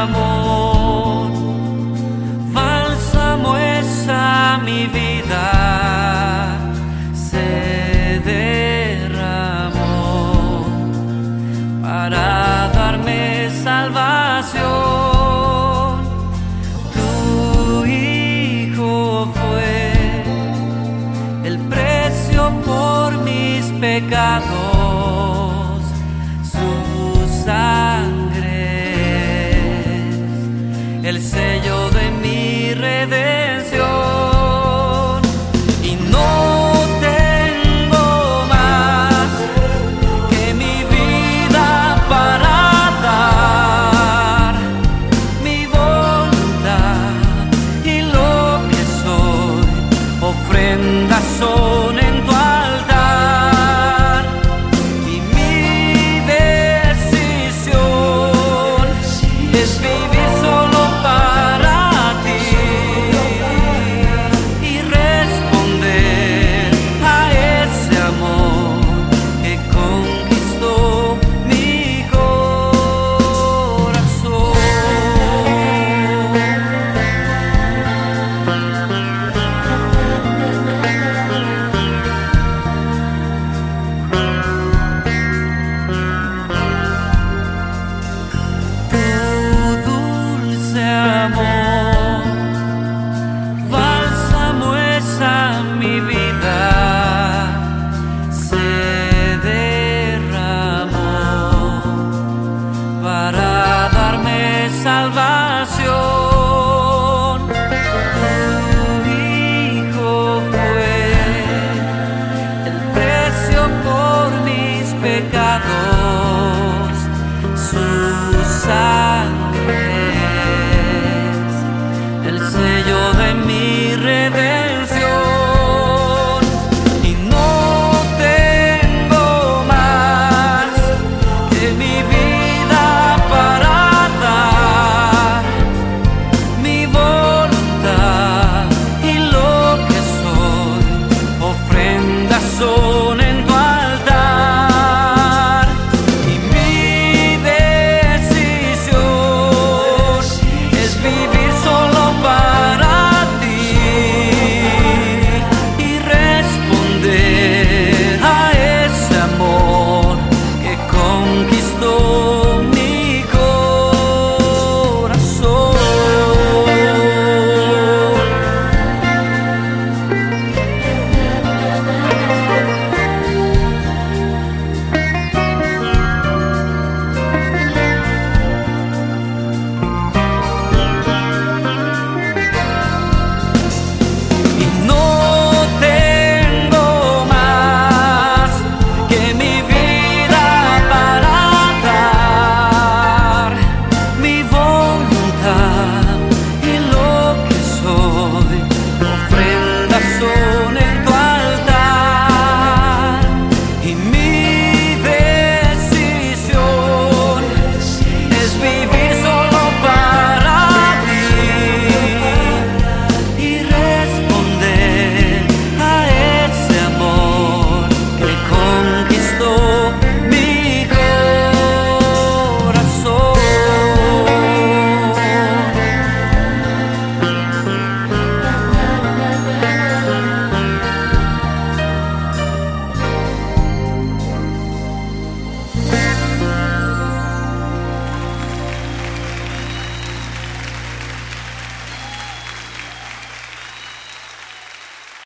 amor, bálsamo es a mi vida, se derramó para darme salvación. Tu Hijo fue el precio por mis pecados, su sangre es el sello de mi redención. Y no tengo más que mi vida para dar, mi voluntad y lo que soy, ofrendas son en tu altar. Y mi decisión es vivir solo para ti y responder a ese amor que conquistó mi corazón. Amor, bálsamo es a mi vida, se derramó para darme salvación. Tu Hijo fue el precio por mis pecados, su sangre el sello de mi redención. Y no tengo más que mi vida